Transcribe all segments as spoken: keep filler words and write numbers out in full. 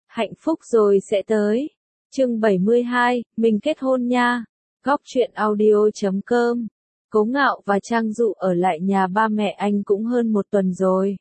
Hạnh phúc rồi sẽ tới. Chương bảy mươi hai, mình kết hôn nha. Góc truyện audio chấm com. Cố Ngạo và Trang Dụ ở lại nhà ba mẹ anh cũng hơn một tuần rồi.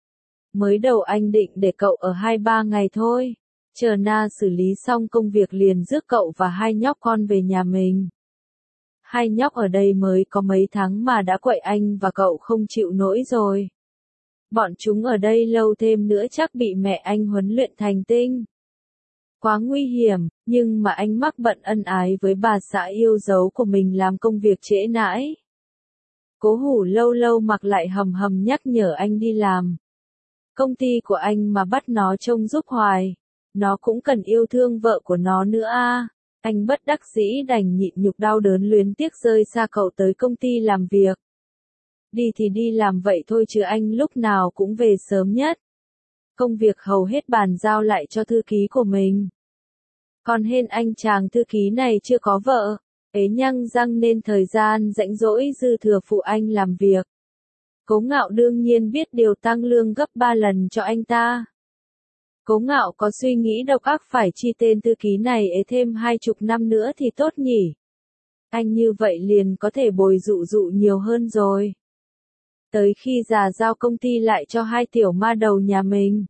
Mới đầu anh định để cậu ở hai ba ngày thôi. Chờ Na xử lý xong công việc liền rước cậu và hai nhóc con về nhà mình. Hai nhóc ở đây mới có mấy tháng mà đã quậy anh và cậu không chịu nổi rồi. Bọn chúng ở đây lâu thêm nữa chắc bị mẹ anh huấn luyện thành tinh. Quá nguy hiểm, nhưng mà anh mắc bận ân ái với bà xã yêu dấu của mình làm công việc trễ nãi. Cố Hủ lâu lâu mặc lại hầm hầm nhắc nhở anh đi làm. Công ty của anh mà bắt nó trông giúp hoài, nó cũng cần yêu thương vợ của nó nữa a. Anh bất đắc dĩ đành nhịn nhục đau đớn luyến tiếc rơi xa cậu tới công ty làm việc. Đi thì đi làm vậy thôi chứ anh lúc nào cũng về sớm nhất. Công việc hầu hết bàn giao lại cho thư ký của mình. Còn hên anh chàng thư ký này chưa có vợ, ế nhăng răng nên thời gian rảnh rỗi dư thừa phụ anh làm việc. Cố Ngạo đương nhiên biết điều tăng lương gấp ba lần cho anh ta. Cố Ngạo có suy nghĩ độc ác phải chi tên thư ký này ế thêm hai chục năm nữa thì tốt nhỉ. Anh như vậy liền có thể bồi dụ dụ nhiều hơn rồi. Tới khi già giao công ty lại cho hai tiểu ma đầu nhà mình.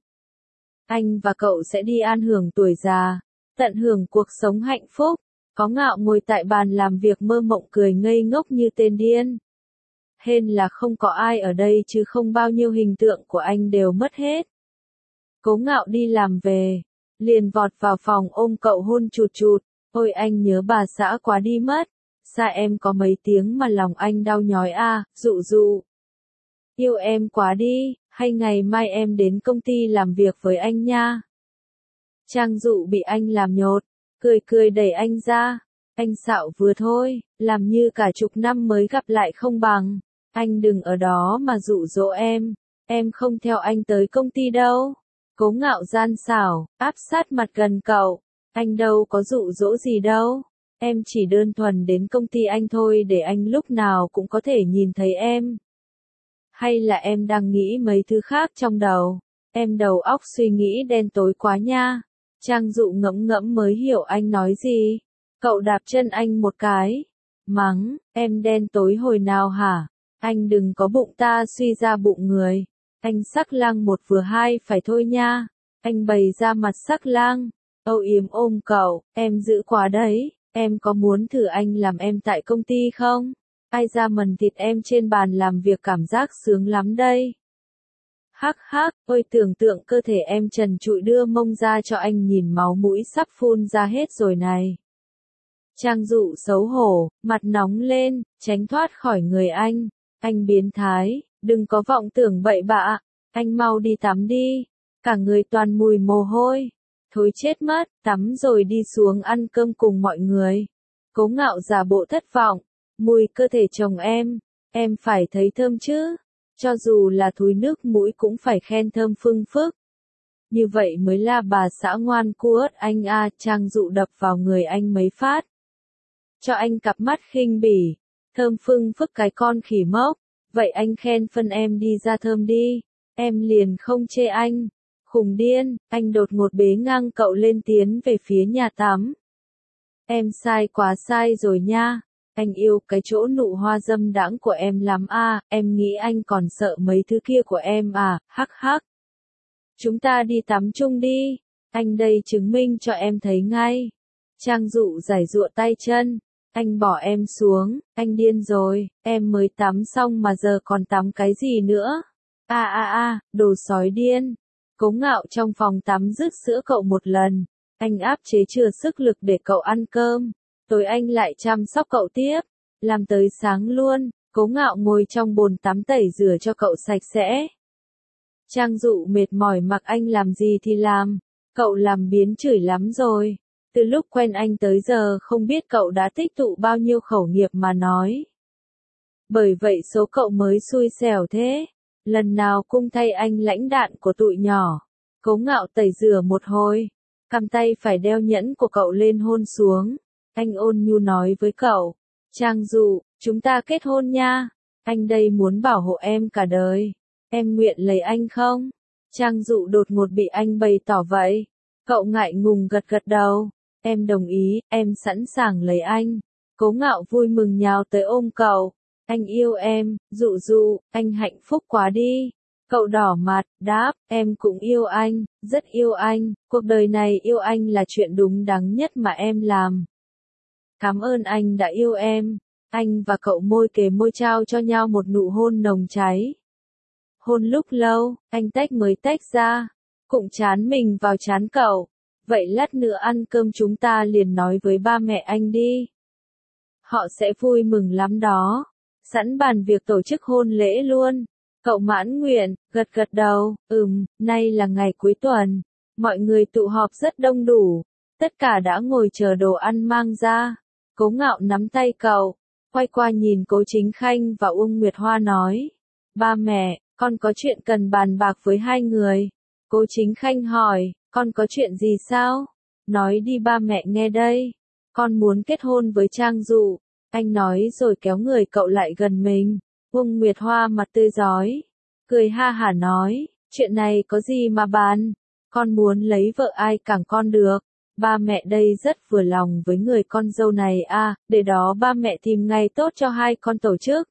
Anh và cậu sẽ đi an hưởng tuổi già, tận hưởng cuộc sống hạnh phúc. Cố Ngạo ngồi tại bàn làm việc mơ mộng cười ngây ngốc như tên điên. Hên là không có ai ở đây chứ không bao nhiêu hình tượng của anh đều mất hết. Cố Ngạo đi làm về, liền vọt vào phòng ôm cậu hôn chụt chụt. Ôi anh nhớ bà xã quá đi mất. Xa em có mấy tiếng mà lòng anh đau nhói a, à, Dụ Dụ. Yêu em quá đi, hay ngày mai em đến công ty làm việc với anh nha. Trang Dụ bị anh làm nhột, cười cười đẩy anh ra. Anh xạo vừa thôi, làm như cả chục năm mới gặp lại không bằng. Anh đừng ở đó mà dụ dỗ em, em không theo anh tới công ty đâu. Cố Ngạo gian xảo, áp sát mặt gần cậu. Anh đâu có dụ dỗ gì đâu. Em chỉ đơn thuần đến công ty anh thôi để anh lúc nào cũng có thể nhìn thấy em. Hay là em đang nghĩ mấy thứ khác trong đầu? Em đầu óc suy nghĩ đen tối quá nha. Trang Dụ ngẫm ngẫm mới hiểu anh nói gì. Cậu đạp chân anh một cái. Mắng, em đen tối hồi nào hả? Anh đừng có bụng ta suy ra bụng người. Anh sắc lang một vừa hai phải thôi nha. Anh bày ra mặt sắc lang. Âu yếm ôm cậu, em giữ quá đấy. Em có muốn thử anh làm em tại công ty không? Ai ra mần thịt em trên bàn làm việc cảm giác sướng lắm đây. Hắc hắc, ôi tưởng tượng cơ thể em trần trụi đưa mông ra cho anh nhìn máu mũi sắp phun ra hết rồi này. Trang Dụ xấu hổ, mặt nóng lên, tránh thoát khỏi người anh. Anh biến thái, đừng có vọng tưởng bậy bạ. Anh mau đi tắm đi. Cả người toàn mùi mồ hôi. Thối chết mất, tắm rồi đi xuống ăn cơm cùng mọi người. Cố Ngạo giả bộ thất vọng. Mùi cơ thể chồng em, em phải thấy thơm chứ. Cho dù là thúi nước mũi cũng phải khen thơm phưng phức. Như vậy mới là bà xã ngoan cuốt anh a. À, Trang Dụ đập vào người anh mấy phát. Cho anh cặp mắt khinh bỉ. Thơm phưng phức cái con khỉ mốc. Vậy anh khen phân em đi ra thơm đi. Em liền không chê anh. Khùng điên, anh đột ngột bế ngang cậu lên tiến về phía nhà tắm. Em sai quá sai rồi nha. Anh yêu cái chỗ nụ hoa dâm đãng của em lắm a. À, em nghĩ anh còn sợ mấy thứ kia của em à, hắc hắc. Chúng ta đi tắm chung đi. Anh đây chứng minh cho em thấy ngay. Trang Dụ giãy giụa tay chân. Anh bỏ em xuống, anh điên rồi, em mới tắm xong mà giờ còn tắm cái gì nữa? A a a, đồ sói điên. Cố Ngạo trong phòng tắm rước sữa cậu một lần. Anh áp chế chừa sức lực để cậu ăn cơm. Tối anh lại chăm sóc cậu tiếp. Làm tới sáng luôn. Cố Ngạo ngồi trong bồn tắm tẩy rửa cho cậu sạch sẽ. Trang Dụ mệt mỏi mặc anh làm gì thì làm. Cậu làm biến chửi lắm rồi. Từ lúc quen anh tới giờ không biết cậu đã tích tụ bao nhiêu khẩu nghiệp mà nói. Bởi vậy số cậu mới xui xẻo thế. Lần nào cũng thay anh lãnh đạn của tụi nhỏ. Cố Ngạo tẩy rửa một hồi. Cầm tay phải đeo nhẫn của cậu lên hôn xuống. Anh ôn nhu nói với cậu. Trang Dụ, chúng ta kết hôn nha. Anh đây muốn bảo hộ em cả đời. Em nguyện lấy anh không? Trang Dụ đột ngột bị anh bày tỏ vậy. Cậu ngại ngùng gật gật đầu. Em đồng ý, em sẵn sàng lấy anh. Cố Ngạo vui mừng nhào tới ôm cậu. Anh yêu em, Dụ Dụ, anh hạnh phúc quá đi. Cậu đỏ mặt, đáp, em cũng yêu anh, rất yêu anh, cuộc đời này yêu anh là chuyện đúng đắn nhất mà em làm. Cảm ơn anh đã yêu em. Anh và cậu môi kề môi trao cho nhau một nụ hôn nồng cháy. Hôn lúc lâu, anh tách mới tách ra, cụng trán mình vào trán cậu. Vậy lát nữa ăn cơm chúng ta liền nói với ba mẹ anh đi. Họ sẽ vui mừng lắm đó. Sẵn bàn việc tổ chức hôn lễ luôn. Cậu mãn nguyện, gật gật đầu, ừm, nay là ngày cuối tuần. Mọi người tụ họp rất đông đủ. Tất cả đã ngồi chờ đồ ăn mang ra. Cố Ngạo nắm tay cậu, quay qua nhìn Cố Chính Khanh và Uông Nguyệt Hoa nói. Ba mẹ, con có chuyện cần bàn bạc với hai người. Cố Chính Khanh hỏi, con có chuyện gì sao? Nói đi ba mẹ nghe đây. Con muốn kết hôn với Trang Dụ. Anh nói rồi kéo người cậu lại gần mình. Uông Nguyệt Hoa mặt tươi rói, cười ha hả nói, chuyện này có gì mà bàn, con muốn lấy vợ ai càng con được, ba mẹ đây rất vừa lòng với người con dâu này à, để đó ba mẹ tìm ngày tốt cho hai con tổ chức.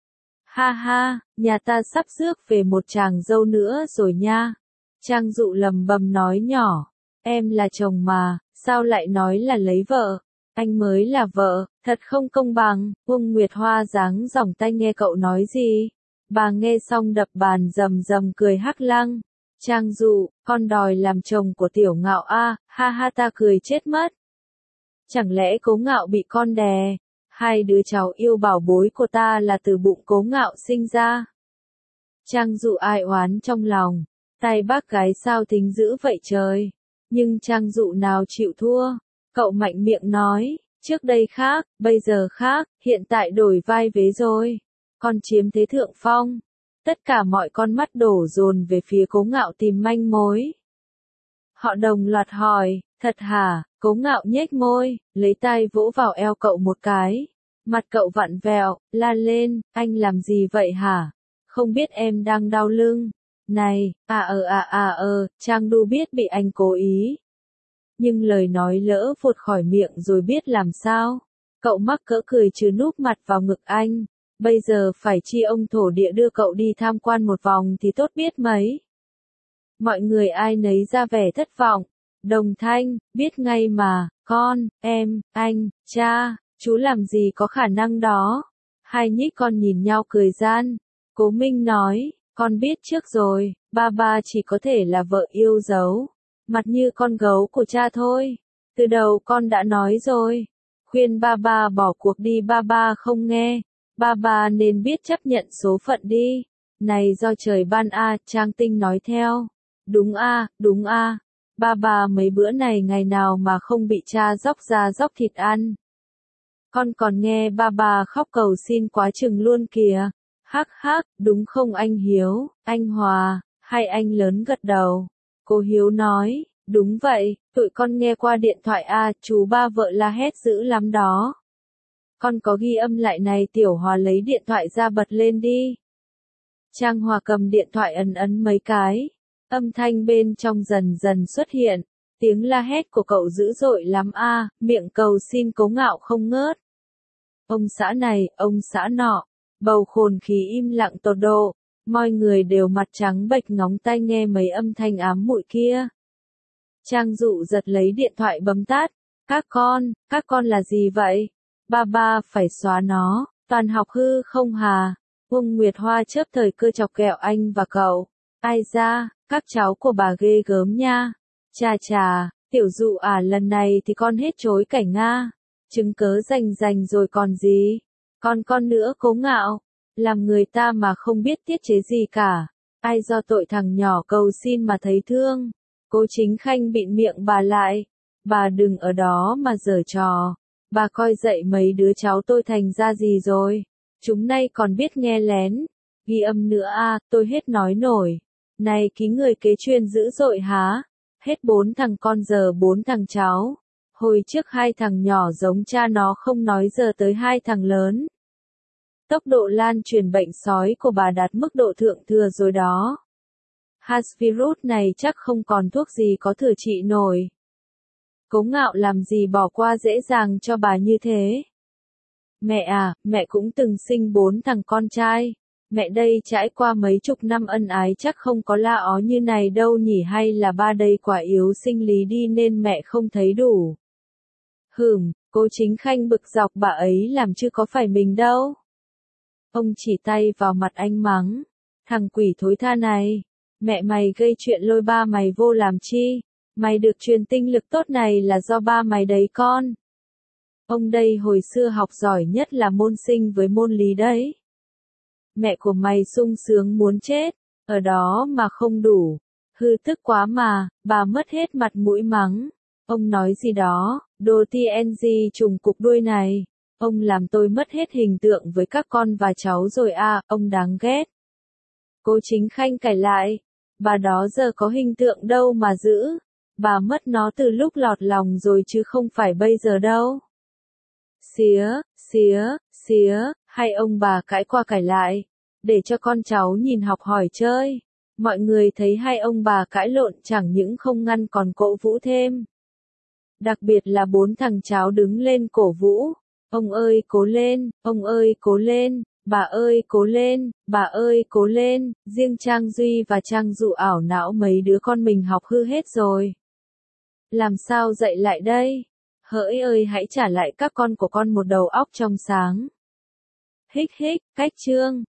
Ha ha, nhà ta sắp rước về một chàng dâu nữa rồi nha. Trang Dụ lầm bầm nói nhỏ, em là chồng mà, sao lại nói là lấy vợ? Anh mới là vợ, thật không công bằng. Uông Nguyệt Hoa giáng giỏng tai nghe cậu nói gì. Bà nghe xong đập bàn rầm rầm cười hắc lăng. Trang Dụ, con đòi làm chồng của Tiểu Ngạo a, ha ha ta cười chết mất. Chẳng lẽ Cố Ngạo bị con đè? Hai đứa cháu yêu bảo bối của ta là từ bụng Cố Ngạo sinh ra. Trang Dụ ai oán trong lòng, tay bác gái sao tính dữ vậy trời. Nhưng Trang Dụ nào chịu thua. Cậu mạnh miệng nói, trước đây khác, bây giờ khác, hiện tại đổi vai vế rồi. Con chiếm thế thượng phong. Tất cả mọi con mắt đổ dồn về phía Cố Ngạo tìm manh mối. Họ đồng loạt hỏi, thật hả? Cố Ngạo nhếch môi, lấy tay vỗ vào eo cậu một cái. Mặt cậu vặn vẹo, la lên, anh làm gì vậy hả? Không biết em đang đau lưng. Này, à ờ à à ờ, Trang Đu biết bị anh cố ý. Nhưng lời nói lỡ vụt khỏi miệng rồi biết làm sao. Cậu mắc cỡ cười chứ núp mặt vào ngực anh. Bây giờ phải chi ông thổ địa đưa cậu đi tham quan một vòng thì tốt biết mấy. Mọi người ai nấy ra vẻ thất vọng. Đồng thanh, biết ngay mà, con, em, anh, cha, chú làm gì có khả năng đó. Hai nhích con nhìn nhau cười gian. Cố Minh nói, con biết trước rồi, ba ba chỉ có thể là vợ yêu dấu. Mặt như con gấu của cha thôi. Từ đầu con đã nói rồi. Khuyên ba ba bỏ cuộc đi ba ba không nghe. Ba ba nên biết chấp nhận số phận đi. Này do trời ban a, Trang Tinh nói theo. Đúng a, đúng a. Ba ba mấy bữa này ngày nào mà không bị cha dóc da dóc thịt ăn. Con còn nghe ba ba khóc cầu xin quá chừng luôn kìa. Hắc hắc, đúng không anh Hiếu, anh Hòa, hay anh lớn gật đầu. Cô Hiếu nói, đúng vậy, tụi con nghe qua điện thoại a, chú ba vợ la hét dữ lắm đó. Con có ghi âm lại này. Tiểu Hòa lấy điện thoại ra bật lên đi. Trang Hòa cầm điện thoại ấn ấn mấy cái. Âm thanh bên trong dần dần xuất hiện. Tiếng la hét của cậu dữ dội lắm a, miệng cầu xin Cố Ngạo không ngớt. Ông xã này, ông xã nọ, bầu khồn khí im lặng tột độ. Mọi người đều mặt trắng bệch ngóng tai nghe mấy âm thanh ám muội kia. Trang Dụ giật lấy điện thoại bấm tắt. Các con, các con là gì vậy? Ba ba phải xóa nó, toàn học hư không hà. Uông Nguyệt Hoa chớp thời cơ chọc ghẹo anh và cậu. Ai ra, các cháu của bà ghê gớm nha. Chà chà, Tiểu Dụ à, lần này thì con hết chối cảnh Nga. Chứng cớ rành rành rồi còn gì. Còn con nữa Cố Ngạo. Làm người ta mà không biết tiết chế gì cả. Ai do tội thằng nhỏ cầu xin mà thấy thương. Cố Chính Khanh bịn miệng bà lại. Bà đừng ở đó mà giở trò. Bà coi dậy mấy đứa cháu tôi thành ra gì rồi. Chúng nay còn biết nghe lén. Ghi âm nữa a, tôi hết nói nổi. Này ký người kế chuyên dữ dội há. Hết bốn thằng con giờ bốn thằng cháu. Hồi trước hai thằng nhỏ giống cha nó không nói giờ tới hai thằng lớn. Tốc độ lan truyền bệnh sói của bà đạt mức độ thượng thừa rồi đó. Has virus này chắc không còn thuốc gì có thừa trị nổi. Cố Ngạo làm gì bỏ qua dễ dàng cho bà như thế. Mẹ à, mẹ cũng từng sinh bốn thằng con trai. Mẹ đây trải qua mấy chục năm ân ái chắc không có la ó như này đâu nhỉ, hay là ba đây quả yếu sinh lý đi nên mẹ không thấy đủ. Hửm, Cố Chính Khanh bực dọc bà ấy làm chứ có phải mình đâu. Ông chỉ tay vào mặt anh mắng. Thằng quỷ thối tha này. Mẹ mày gây chuyện lôi ba mày vô làm chi. Mày được truyền tinh lực tốt này là do ba mày đấy con. Ông đây hồi xưa học giỏi nhất là môn sinh với môn lý đấy. Mẹ của mày sung sướng muốn chết, ở đó mà không đủ. Hư tức quá mà, bà mất hết mặt mũi mắng. Ông nói gì đó, đồ tê en giê trùng cục đuôi này. Ông làm tôi mất hết hình tượng với các con và cháu rồi à, ông đáng ghét. Cố Chính Khanh cãi lại. Bà đó giờ có hình tượng đâu mà giữ. Bà mất nó từ lúc lọt lòng rồi chứ không phải bây giờ đâu. Xía, xía, xía, hay ông bà cãi qua cãi lại. Để cho con cháu nhìn học hỏi chơi. Mọi người thấy hai ông bà cãi lộn chẳng những không ngăn còn cổ vũ thêm. Đặc biệt là bốn thằng cháu đứng lên cổ vũ. Ông ơi cố lên, ông ơi cố lên, bà ơi cố lên, bà ơi cố lên. Riêng Trang Duy và Trang Dụ ảo não mấy đứa con mình học hư hết rồi. Làm sao dạy lại đây? Hỡi ơi hãy trả lại các con của con một đầu óc trong sáng. Hích hích, cách chương.